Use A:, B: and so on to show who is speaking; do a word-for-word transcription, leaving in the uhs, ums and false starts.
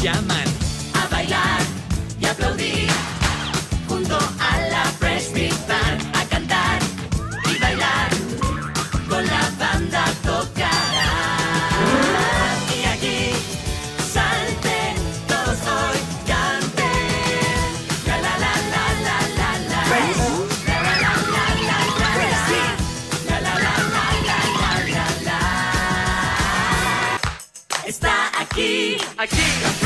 A: llaman
B: a bailar y aplaudir junto a la Fresh Beat Band, a cantar y bailar con la banda tocará. Y aquí salten todos hoy, canten. La la la la la la la. La la la la la la la. La la la la la la la la. Está aquí,
A: aquí.